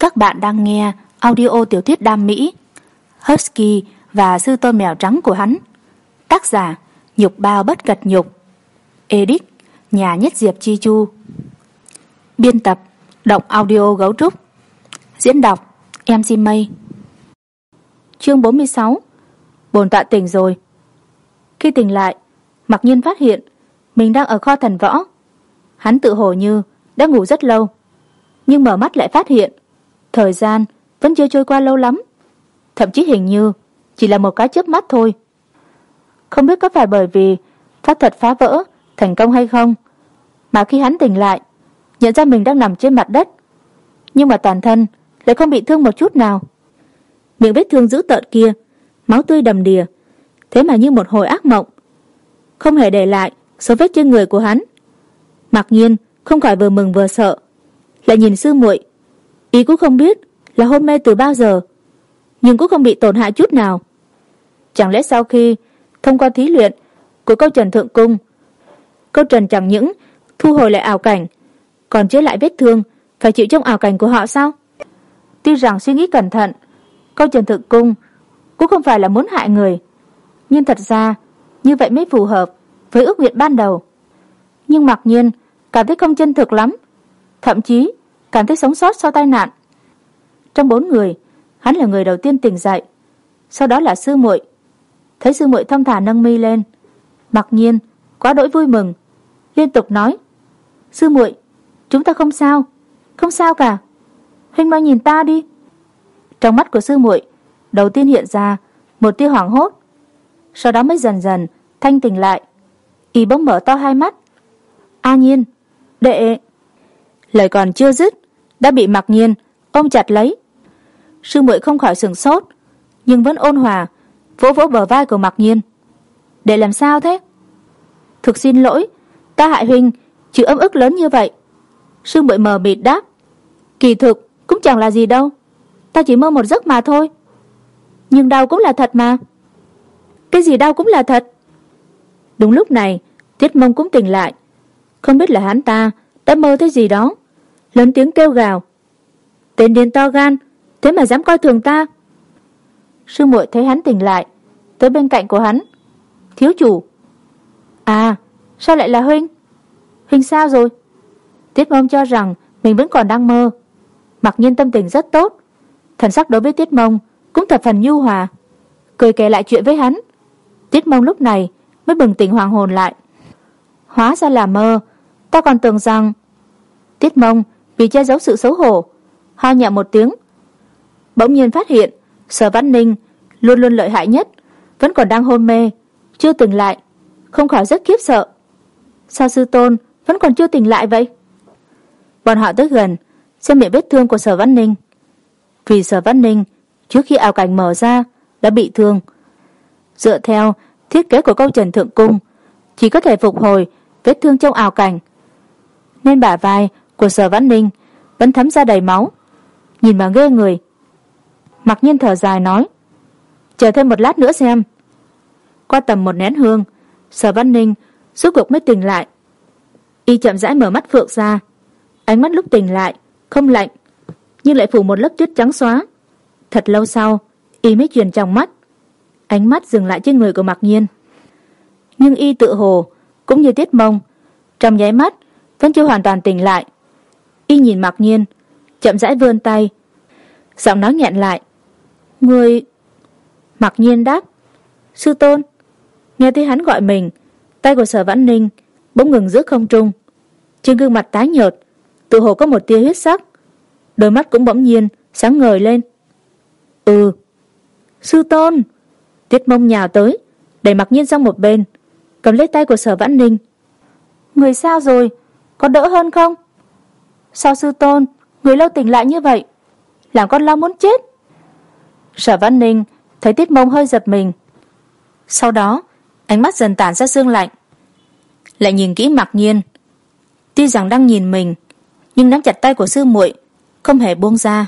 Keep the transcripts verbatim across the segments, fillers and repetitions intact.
Các bạn đang nghe audio tiểu thuyết đam mỹ Husky và sư tôn mèo trắng của hắn. Tác giả Nhục Bao Bất Cật Nhục. Edit Nhà Nhất Diệp Chi Chu. Biên tập Động Audio Gấu Trúc. Diễn đọc em xê Mây. Chương bốn mươi sáu. Bồn tọa tỉnh rồi. Khi tỉnh lại, Mặc Nhiên phát hiện mình đang ở kho thần võ. Hắn tự hồ như đã ngủ rất lâu, nhưng mở mắt lại phát hiện thời gian vẫn chưa trôi qua lâu lắm, thậm chí hình như chỉ là một cái chớp mắt thôi. Không biết có phải bởi vì pháp thuật phá vỡ thành công hay không, mà khi hắn tỉnh lại, nhận ra mình đang nằm trên mặt đất, nhưng mà toàn thân lại không bị thương một chút nào. Miệng vết thương dữ tợn kia, máu tươi đầm đìa, thế mà như một hồi ác mộng, không hề để lại dấu vết trên người của hắn. Mặc Nhiên không khỏi vừa mừng vừa sợ, lại nhìn sư muội. Ý cũng không biết là hôn mê từ bao giờ, nhưng cũng không bị tổn hại chút nào. Chẳng lẽ sau khi thông qua thí luyện của câu Trần Thượng Cung, câu Trần chẳng những thu hồi lại ảo cảnh, còn chữa lại vết thương phải chịu trong ảo cảnh của họ sao? Tuy rằng suy nghĩ cẩn thận, câu Trần Thượng Cung cũng không phải là muốn hại người, nhưng thật ra như vậy mới phù hợp với ước nguyện ban đầu. Nhưng Mặc Nhiên cảm thấy không chân thực lắm, thậm chí cảm thấy sống sót sau tai nạn. Trong bốn người, hắn là người đầu tiên tỉnh dậy, sau đó là sư muội. Thấy sư muội thong thả nâng mi lên, Mặc Nhiên quá đỗi vui mừng, liên tục nói: "Sư muội, chúng ta không sao, không sao cả. Huynh mau nhìn ta đi." Trong mắt của sư muội đầu tiên hiện ra một tia hoảng hốt, sau đó mới dần dần thanh tỉnh lại. Y bỗng mở to hai mắt. "A Nhiên, đệ..." Lời còn chưa dứt đã bị Mặc Nhiên ôm chặt lấy. Sư muội không khỏi sửng sốt, nhưng vẫn ôn hòa vỗ vỗ bờ vai của Mặc Nhiên. "Đệ làm sao thế?" "Thực xin lỗi, ta hại huynh chịu ấm ức lớn như vậy." Sư muội mờ mịt đáp. "Kỳ thực cũng chẳng là gì đâu, ta chỉ mơ một giấc mà thôi." "Nhưng đau cũng là thật mà." "Cái gì đau cũng là thật?" Đúng lúc này, Tiết Mông cũng tỉnh lại. Không biết là hắn ta đã mơ thấy gì đó, lớn tiếng kêu gào: "Tên điên to gan, thế mà dám coi thường ta." Sư muội thấy hắn tỉnh lại, tới bên cạnh của hắn: "Thiếu chủ." "À, sao lại là huynh? Huynh sao rồi?" Tiết Mông cho rằng mình vẫn còn đang mơ. Mặc Nhiên tâm tình rất tốt, thần sắc đối với Tiết Mông cũng thập phần nhu hòa, cười kể lại chuyện với hắn. Tiết Mông lúc này mới bừng tỉnh hoàng hồn lại. "Hóa ra là mơ, ta còn tưởng rằng..." Tiết Mông vì che giấu sự xấu hổ, ho nhẹ một tiếng. Bỗng nhiên phát hiện Sở Văn Ninh luôn luôn lợi hại nhất vẫn còn đang hôn mê, chưa tỉnh lại, không khỏi rất khiếp sợ. Sao sư tôn vẫn còn chưa tỉnh lại vậy? Bọn họ tới gần xem miệng vết thương của Sở Văn Ninh. Vì Sở Văn Ninh trước khi ảo cảnh mở ra đã bị thương, dựa theo thiết kế của câu Trần Thượng Cung, chỉ có thể phục hồi vết thương trong ảo cảnh, nên bả vai của Sở Văn Ninh vẫn thấm ra đầy máu, nhìn mà ghê người. Mặc Nhiên thở dài nói: "Chờ thêm một lát nữa xem." Qua tầm một nén hương, Sở Văn Ninh rốt cuộc mới tỉnh lại. Y chậm rãi mở mắt phượng ra, ánh mắt lúc tỉnh lại không lạnh, nhưng lại phủ một lớp tuyết trắng xóa. Thật lâu sau, Y mới chuyển trong mắt, ánh mắt dừng lại trên người của Mặc Nhiên. Nhưng Y tự hồ cũng như Tiết Mông, trong nháy mắt vẫn chưa hoàn toàn tỉnh lại. Y nhìn Mặc Nhiên, chậm rãi vươn tay, giọng nói nghẹn lại: "Người..." Mặc Nhiên đáp: "Sư tôn." Nghe thấy hắn gọi mình, tay của Sở Vãn Ninh bỗng ngừng giữa không trung, trên gương mặt tái nhợt tự hồ có một tia huyết sắc, đôi mắt cũng bỗng nhiên sáng ngời lên. "Ừ." "Sư tôn." Tiết Mông nhào tới, đẩy Mặc Nhiên sang một bên, cầm lấy tay của Sở Vãn Ninh. "Người sao rồi? Có đỡ hơn không?" "Sao sư tôn, người lâu tỉnh lại như vậy? Làm con lo muốn chết." Sở Vãn Ninh thấy Tiết Mông hơi giật mình, sau đó ánh mắt dần tản ra sương lạnh, lại nhìn kỹ Mặc Nhiên. Tuy rằng đang nhìn mình, nhưng nắm chặt tay của sư muội không hề buông ra.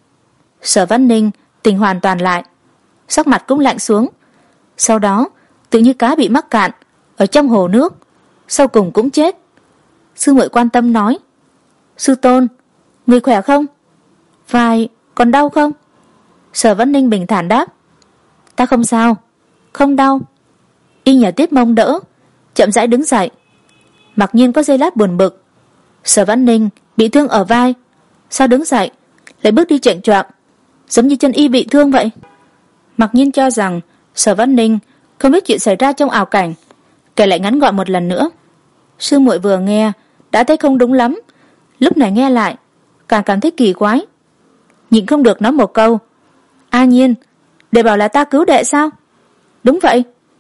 Sở Vãn Ninh tỉnh hoàn toàn lại, sắc mặt cũng lạnh xuống, sau đó tự như cá bị mắc cạn ở trong hồ nước, sau cùng cũng chết. Sư muội quan tâm nói: "Sư tôn, người khỏe không?" Vai còn đau không? Sở Vãn Ninh bình thản đáp. Ta không sao, không đau. Y nhờ Tiết Mông đỡ, chậm rãi đứng dậy. Mặc Nhiên có giây lát buồn bực. Sở Vãn Ninh bị thương ở vai, sao đứng dậy lại bước đi chệch choạng, giống như chân y bị thương vậy. Mặc Nhiên cho rằng Sở Vãn Ninh không biết chuyện xảy ra trong ảo cảnh, kể lại ngắn gọn một lần nữa. Sư muội vừa nghe đã thấy không đúng lắm, lúc này nghe lại càng cảm thấy kỳ quái, nhịn không được nói một câu: A Nhiên, đệ bảo là ta cứu đệ sao? Đúng vậy.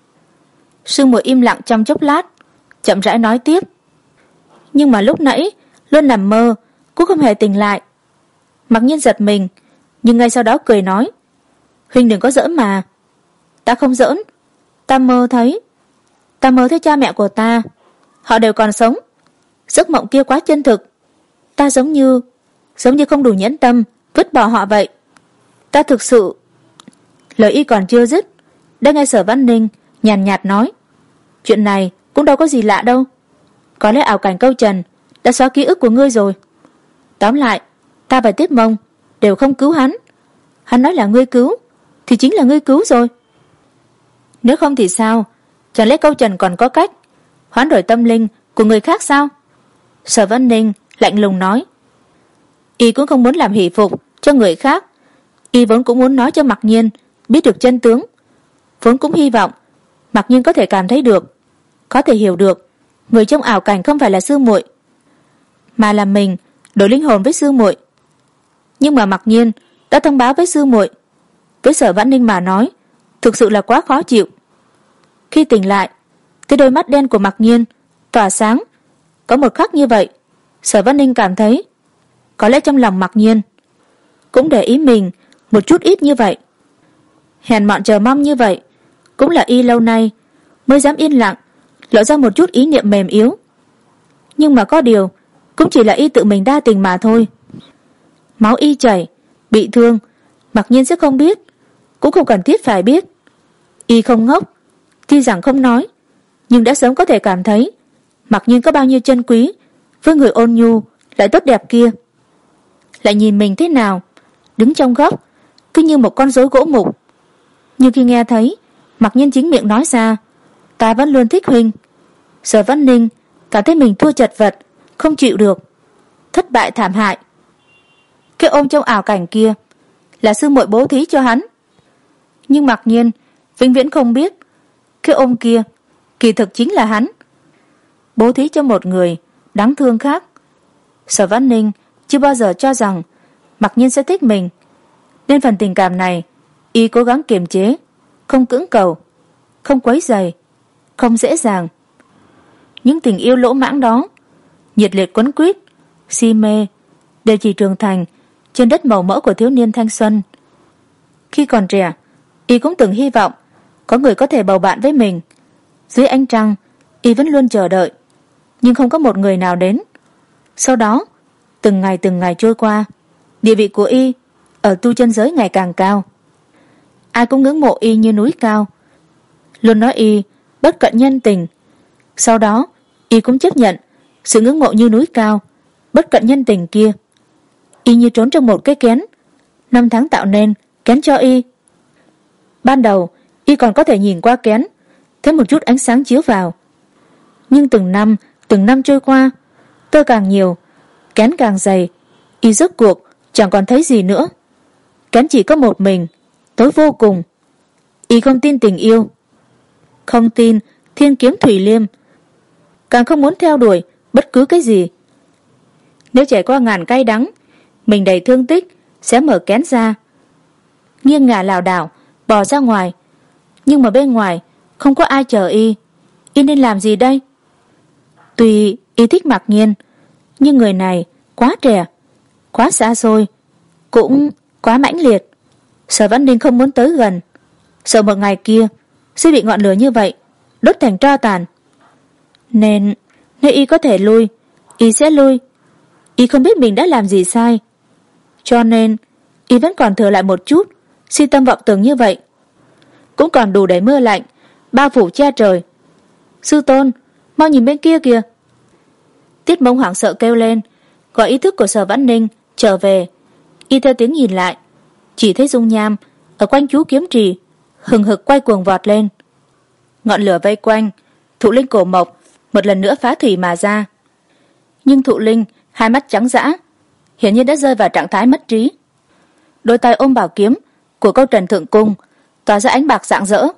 Sư muội im lặng trong chốc lát, chậm rãi nói tiếp: Nhưng mà lúc nãy luôn nằm mơ, cũng không hề tỉnh lại. Mặc Nhiên giật mình, nhưng ngay sau đó cười nói: Huynh đừng có giỡn mà. Ta không giỡn, ta mơ thấy ta mơ thấy cha mẹ của ta, họ đều còn sống. Giấc mộng kia quá chân thực, ta giống như giống như không đủ nhẫn tâm vứt bỏ họ vậy. Ta thực sự... Lời y còn chưa dứt, đã nghe Sở Vãn Ninh nhàn nhạt, nhạt nói: Chuyện này cũng đâu có gì lạ đâu. Có lẽ ảo cảnh câu trần đã xóa ký ức của ngươi rồi. Tóm lại, ta và Tiết Mông đều không cứu hắn. Hắn nói là ngươi cứu, thì chính là ngươi cứu rồi. Nếu không thì sao? Chẳng lẽ câu trần còn có cách hoán đổi tâm linh của người khác sao? Sở Vãn Ninh lạnh lùng nói. Y cũng không muốn làm hỷ phục cho người khác. Y vốn cũng muốn nói cho Mặc Nhiên biết được chân tướng, vốn cũng hy vọng Mặc Nhiên có thể cảm thấy được, có thể hiểu được người trong ảo cảnh không phải là sư muội, mà là mình đổi linh hồn với sư muội. Nhưng mà Mặc Nhiên đã thông báo với sư muội, với Sở Vãn Ninh mà nói thực sự là quá khó chịu. Khi tỉnh lại, thấy đôi mắt đen của Mặc Nhiên tỏa sáng, có một khắc như vậy, Sở Vãn Ninh cảm thấy có lẽ trong lòng Mặc Nhiên cũng để ý mình một chút ít như vậy. Hèn mọn chờ mong như vậy cũng là y lâu nay mới dám yên lặng lộ ra một chút ý niệm mềm yếu. Nhưng mà có điều cũng chỉ là y tự mình đa tình mà thôi. Máu y chảy, bị thương, Mặc Nhiên sẽ không biết, cũng không cần thiết phải biết. Y không ngốc, tuy rằng không nói, nhưng đã sớm có thể cảm thấy Mặc Nhiên có bao nhiêu chân quý với người ôn nhu lại tốt đẹp kia. Lại nhìn mình thế nào, đứng trong góc cứ như một con rối gỗ mục. Nhưng khi nghe thấy Mặc Nhiên chính miệng nói ra ta vẫn luôn thích huynh, Sở Vãn Ninh cảm thấy mình thua chật vật, không chịu được, thất bại thảm hại. Cái ôm trong ảo cảnh kia là sư muội bố thí cho hắn, nhưng Mặc Nhiên vĩnh viễn không biết cái ôm kia kỳ thực chính là hắn bố thí cho một người đáng thương khác. Sở Vãn Ninh chưa bao giờ cho rằng Mặc Nhiên sẽ thích mình, nên phần tình cảm này y cố gắng kiềm chế, không cưỡng cầu, không quấy rầy, không dễ dàng. Những tình yêu lỗ mãng đó, nhiệt liệt quấn quýt, si mê, đều chỉ trưởng thành trên đất màu mỡ của thiếu niên thanh xuân. Khi còn trẻ, y cũng từng hy vọng có người có thể bầu bạn với mình. Dưới ánh trăng, y vẫn luôn chờ đợi, nhưng không có một người nào đến. Sau đó, từng ngày từng ngày trôi qua, địa vị của y ở tu chân giới ngày càng cao. Ai cũng ngưỡng mộ y như núi cao, luôn nói y bất cận nhân tình. Sau đó, y cũng chấp nhận sự ngưỡng mộ như núi cao, bất cận nhân tình kia. Y như trốn trong một cái kén, năm tháng tạo nên kén cho y. Ban đầu, y còn có thể nhìn qua kén, thấy một chút ánh sáng chiếu vào. Nhưng từng năm, từng năm trôi qua, tơ càng nhiều, kén càng dày, y rốt cuộc chẳng còn thấy gì nữa. Kén chỉ có một mình, tối vô cùng. Y không tin tình yêu, không tin thiên kiếm thủy liêm, càng không muốn theo đuổi bất cứ cái gì. Nếu trải qua ngàn cay đắng, mình đầy thương tích sẽ mở kén ra, nghiêng ngả lảo đảo bò ra ngoài. Nhưng mà bên ngoài không có ai chờ y, y nên làm gì đây? Tuy y thích Mặc Nhiên, nhưng người này quá trẻ, quá xa xôi, cũng quá mãnh liệt. Sở Vãn Ninh không muốn tới gần, sợ một ngày kia sẽ bị ngọn lửa như vậy đốt thành tro tàn. Nên nếu y có thể lui, y sẽ lui. Y không biết mình đã làm gì sai, cho nên y vẫn còn thừa lại một chút si tâm vọng tưởng như vậy, cũng còn đủ để mưa lạnh bao phủ che trời. Sư tôn, mau nhìn bên kia kìa. Tiết Mông hoảng sợ kêu lên, gọi ý thức của Sở Vãn Ninh trở về. Y theo tiếng nhìn lại, chỉ thấy dung nham ở quanh chú kiếm trì hừng hực quay cuồng vọt lên. Ngọn lửa vây quanh Thụ Linh cổ mộc một lần nữa phá thủy mà ra. Nhưng Thụ Linh hai mắt trắng dã, hiển nhiên đã rơi vào trạng thái mất trí. Đôi tay ôm bảo kiếm của câu Trần Thượng Cung tỏa ra ánh bạc rạng rỡ.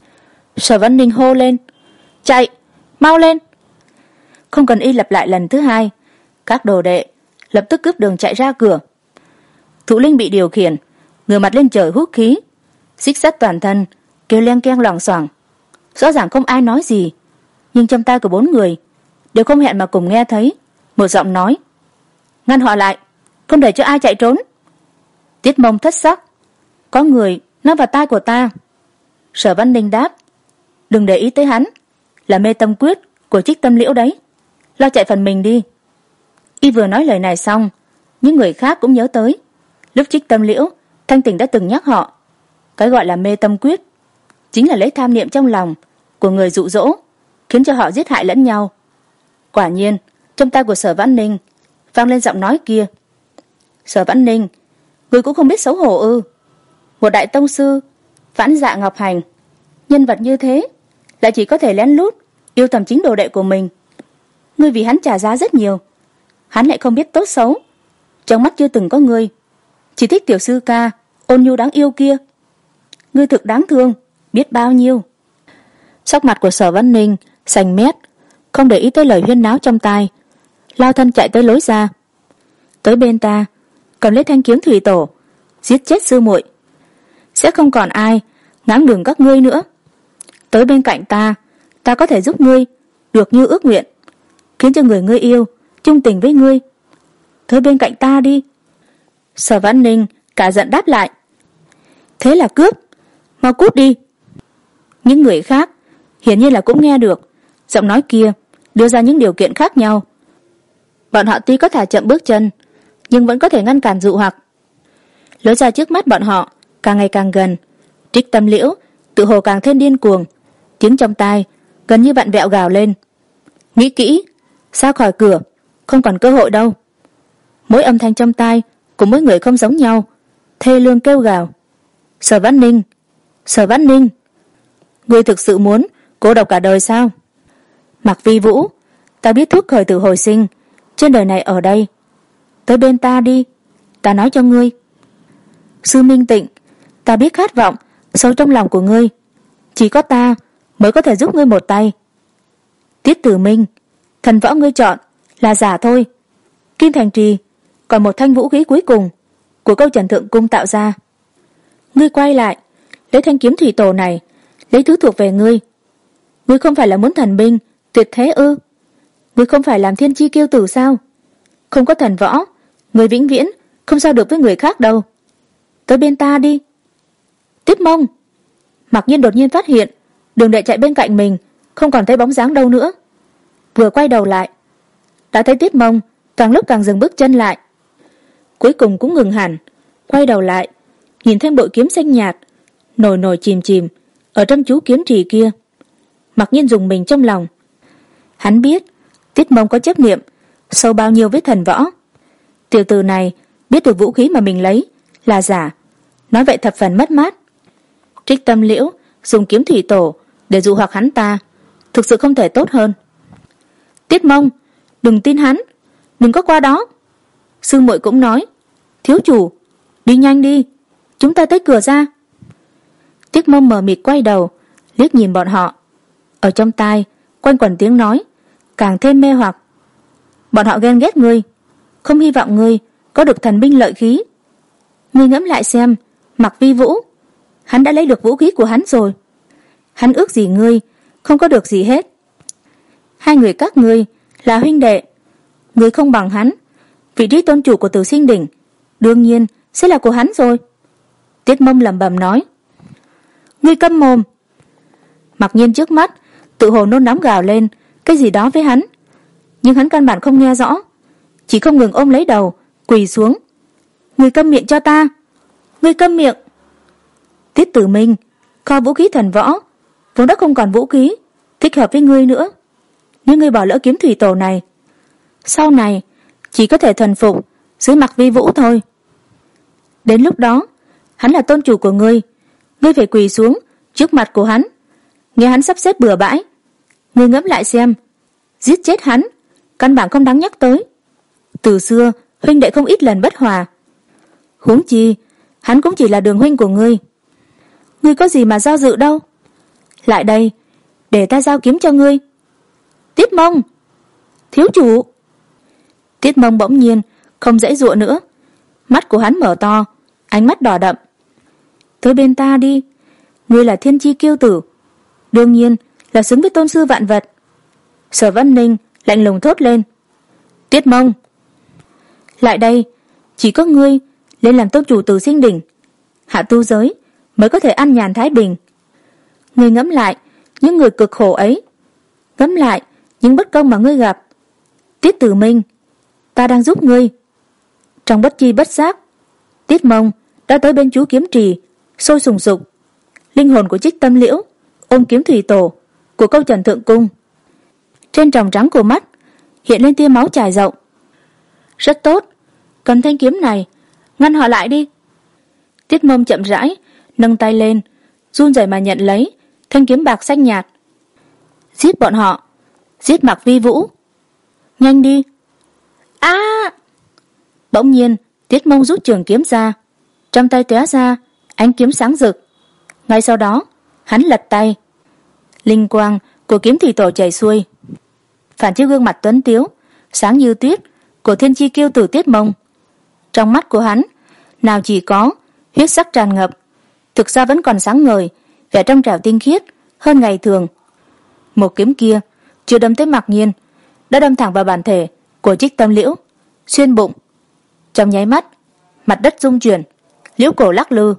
Sở Văn Ninh hô lên, chạy, mau lên. Không cần y lặp lại lần thứ hai, các đồ đệ lập tức cướp đường chạy ra cửa. Thụ Linh bị điều khiển, ngửa mặt lên trời hút khí, xích sắt toàn thân, kêu leng keng loảng xoảng. Rõ ràng không ai nói gì, nhưng trong tai của bốn người đều không hẹn mà cùng nghe thấy một giọng nói, ngăn họ lại, không để cho ai chạy trốn. Tiết Mông thất sắc, có người nói vào tai của ta. Sở Văn Ninh đáp, đừng để ý tới hắn, là mê tâm quyết của Trích Tâm Liễu đấy, lo chạy phần mình đi. Y vừa nói lời này xong, những người khác cũng nhớ tới lúc Trích Tâm Liễu thanh tỉnh đã từng nhắc họ, cái gọi là mê tâm quyết chính là lấy tham niệm trong lòng của người dụ dỗ, khiến cho họ giết hại lẫn nhau. Quả nhiên trong tai của Sở Vãn Ninh vang lên giọng nói kia. Sở Vãn Ninh, người cũng không biết xấu hổ ư? Một đại tông sư Vãn Dạ Ngọc Hành, nhân vật như thế lại chỉ có thể lén lút yêu thầm chính đồ đệ của mình. Ngươi vì hắn trả giá rất nhiều, hắn lại không biết tốt xấu, trong mắt chưa từng có ngươi, chỉ thích tiểu sư ca ôn nhu đáng yêu kia. Ngươi thực đáng thương biết bao nhiêu. Sắc mặt của Sở Văn Ninh xanh mét, không để ý tới lời huyên náo trong tai, lao thân chạy tới lối ra. Tới bên ta, cầm lấy thanh kiếm thủy tổ, giết chết sư muội, sẽ không còn ai ngáng đường các ngươi nữa. Tới bên cạnh ta, ta có thể giúp ngươi được như ước nguyện, khiến cho người ngươi yêu chung tình với ngươi. Tới bên cạnh ta đi. Sở Văn Ninh cả giận đáp lại, thế là cướp, mau cút đi. Những người khác hiển nhiên là cũng nghe được giọng nói kia đưa ra những điều kiện khác nhau. Bọn họ tuy có thả chậm bước chân, nhưng vẫn có thể ngăn cản dụ hoặc. Lối ra trước mắt bọn họ càng ngày càng gần. Trích Tâm Liễu tự hồ càng thêm điên cuồng, tiếng trong tai gần như vặn vẹo gào lên, nghĩ kỹ, ra khỏi cửa, không còn cơ hội đâu. Mỗi âm thanh trong tai của mỗi người không giống nhau, thê lương kêu gào. Sở Vãn Ninh, Sở Vãn Ninh, ngươi thực sự muốn cô độc cả đời sao? Mạc Vi Vũ, ta biết thuốc khởi tử hồi sinh trên đời này ở đây, tới bên ta đi, ta nói cho ngươi. Sư Minh Tịnh, ta biết khát vọng sâu trong lòng của ngươi, chỉ có ta mới có thể giúp ngươi một tay. Tiết Tử Minh, thần võ ngươi chọn là giả thôi. Kim Thành Trì còn một thanh vũ khí cuối cùng của câu Trần Thượng Cung tạo ra. Ngươi quay lại, lấy thanh kiếm thủy tổ này, lấy thứ thuộc về ngươi. Ngươi không phải là muốn thần binh tuyệt thế ư? Ngươi không phải làm thiên chi kiêu tử sao? Không có thần võ, ngươi vĩnh viễn không sao được với người khác đâu. Tới bên ta đi. Tiết Mông. Mặc Nhiên đột nhiên phát hiện đường đệ chạy bên cạnh mình không còn thấy bóng dáng đâu nữa. Vừa quay đầu lại, đã thấy Tiết Mông càng lúc càng dừng bước chân lại, cuối cùng cũng ngừng hẳn. Quay đầu lại, nhìn thêm bội kiếm xanh nhạt nổi nổi chìm chìm ở trong chú kiếm trì kia. Mặc Nhiên dùng mình trong lòng. Hắn biết Tiết Mông có chấp niệm sâu bao nhiêu với thần võ. Tiểu tử này biết được vũ khí mà mình lấy là giả, nói vậy thập phần mất mát. Trích Tâm Liễu dùng kiếm thủy tổ để dụ hoặc hắn ta, thực sự không thể tốt hơn. Tiết Mông, đừng tin hắn, đừng có qua đó. Sư muội cũng nói, thiếu chủ, đi nhanh đi, chúng ta tới cửa ra. Tiết Mông mờ mịt quay đầu liếc nhìn bọn họ, ở trong tai quanh quẩn tiếng nói càng thêm mê hoặc. Bọn họ ghen ghét ngươi, không hy vọng ngươi có được thần binh lợi khí. Ngươi ngẫm lại xem, Mạc Vi Vũ, hắn đã lấy được vũ khí của hắn rồi. Hắn ước gì ngươi không có được gì hết. Hai người các ngươi là huynh đệ, ngươi không bằng hắn, vị trí tôn chủ của Tử Sinh Đỉnh đương nhiên sẽ là của hắn rồi. Tiết Mông lẩm bẩm nói. Ngươi câm mồm. Mặc Nhiên trước mắt tự hồ nôn nóng gào lên cái gì đó với hắn, nhưng hắn căn bản không nghe rõ, chỉ không ngừng ôm lấy đầu quỳ xuống. Ngươi câm miệng cho ta, ngươi câm miệng. Tiết Tử Minh, kho vũ khí thần võ vốn đã không còn vũ khí thích hợp với ngươi nữa, nhưng ngươi bỏ lỡ kiếm thủy tổ này, sau này chỉ có thể thuần phục dưới Mạc Vi Vũ thôi. Đến lúc đó, hắn là tôn chủ của ngươi, ngươi phải quỳ xuống trước mặt của hắn, nghe hắn sắp xếp bừa bãi. Ngươi ngẫm lại xem, giết chết hắn căn bản không đáng nhắc tới. Từ xưa huynh đệ không ít lần bất hòa, huống chi hắn cũng chỉ là đường huynh của ngươi. Ngươi có gì mà do dự đâu. Lại đây, để ta giao kiếm cho ngươi. Tiết Mông, thiếu chủ. Tiết Mông bỗng nhiên không dãy dụa nữa, mắt của hắn mở to, ánh mắt đỏ đậm. Tới bên ta đi, ngươi là thiên chi kiêu tử, đương nhiên là xứng với tôn sư vạn vật. Sở Vân Ninh lạnh lùng thốt lên. Tiết Mông, lại đây, chỉ có ngươi lên làm tôn chủ Tử Sinh Đỉnh, hạ tu giới mới có thể an nhàn thái bình. Ngươi ngẫm lại những người cực khổ ấy, ngẫm lại những bất công mà ngươi gặp. Tiết Tử Minh, ta đang giúp ngươi. Trong bất chi bất giác, Tiết Mông đã tới bên chú kiếm trì, sôi sùng sục. Linh hồn của Trích Tâm Liễu ôm kiếm thủy tổ của câu Trần Thượng Cung. Trên tròng trắng của mắt hiện lên tia máu trải rộng. Rất tốt, cầm thanh kiếm này ngăn họ lại đi. Tiết Mông chậm rãi nâng tay lên, run rẩy mà nhận lấy thanh kiếm bạc xanh nhạt. Giết bọn họ, giết Mạc Vi Vũ, nhanh đi. A! À! Bỗng nhiên Tiết Mông rút trường kiếm ra, trong tay tóe ra ánh kiếm sáng rực. Ngay sau đó hắn lật tay, linh quang của kiếm thủy tổ chảy xuôi, phản chiếu gương mặt tuấn tiếu sáng như tuyết của thiên chi kiêu tử Tiết Mông. Trong mắt của hắn nào chỉ có huyết sắc tràn ngập, thực ra vẫn còn sáng ngời, vẻ trong trẻo tinh khiết hơn ngày thường. Một kiếm kia chưa đâm tới Mạc Nhiên, đã đâm thẳng vào bản thể của Trích Tâm Liễu, xuyên bụng. Trong nháy mắt, mặt đất rung chuyển, liễu cổ lắc lư.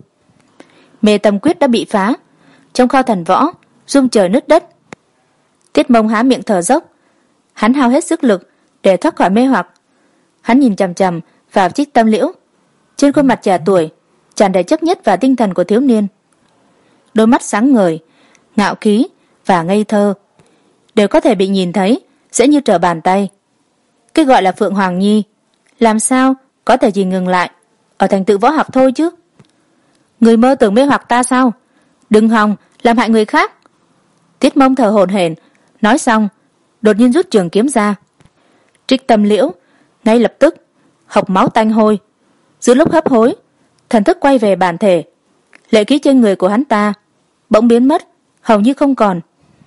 Mê Tâm Quyết đã bị phá, trong kho thần võ rung trời nứt đất. Tiết Mông há miệng thở dốc, hắn hao hết sức lực để thoát khỏi mê hoặc. Hắn nhìn chằm chằm vào Trích Tâm Liễu, trên khuôn mặt trẻ tuổi tràn đầy chấp nhất và tinh thần của thiếu niên. Đôi mắt sáng ngời, ngạo khí và ngây thơ đều có thể bị nhìn thấy dễ như trở bàn tay. Cái gọi là Phượng Hoàng Nhi làm sao có thể chỉ ngừng lại ở thành tựu võ học thôi chứ. Người mơ tưởng mê hoặc ta sao? Đừng hòng làm hại người khác. Tiết Mông thở hổn hển nói xong, đột nhiên rút trường kiếm ra. Trích Tâm Liễu ngay lập tức hộc máu tanh hôi. Giữa lúc hấp hối, thần thức quay về bản thể, lệ khí trên người của hắn ta bỗng biến mất, hầu như không còn.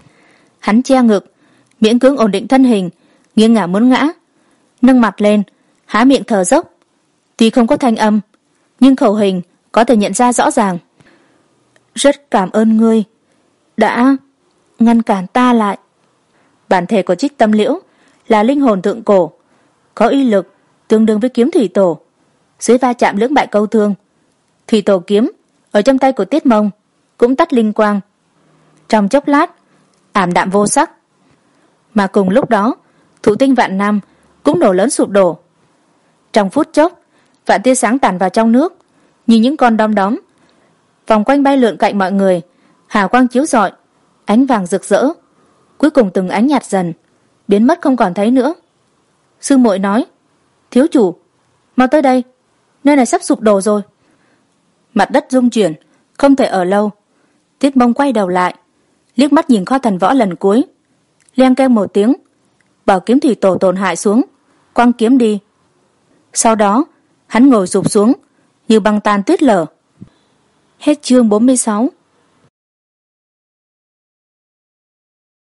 Hắn che ngực, miễn cưỡng ổn định thân hình, nghiêng ngả muốn ngã, nâng mặt lên, há miệng thở dốc. Tuy không có thanh âm, nhưng khẩu hình có thể nhận ra rõ ràng. Rất cảm ơn ngươi đã ngăn cản ta lại. Bản thể của Trích Tâm Liễu là linh hồn thượng cổ, có uy lực tương đương với kiếm thủy tổ. Dưới va chạm lưỡng bại câu thương, thủy tổ kiếm ở trong tay của Tiết Mông cũng tắt linh quang, trong chốc lát ảm đạm vô sắc. Mà cùng lúc đó, thụ tinh vạn năm cũng nổ lớn sụp đổ. Trong phút chốc, vạn tia sáng tản vào trong nước như những con đom đóm, vòng quanh bay lượn cạnh mọi người, hào quang chiếu rọi, ánh vàng rực rỡ. Cuối cùng từng ánh nhạt dần, biến mất không còn thấy nữa. Sư muội nói, thiếu chủ, mau tới đây, nơi này sắp sụp đổ rồi. Mặt đất rung chuyển, không thể ở lâu. Tiết Mông quay đầu lại, liếc mắt nhìn kho thần võ lần cuối, leng keng một tiếng, bảo kiếm thủy tổ tổn hại xuống, quăng kiếm đi. Sau đó hắn ngồi rụp xuống như băng tan tuyết lở. Hết chương bốn mươi sáu.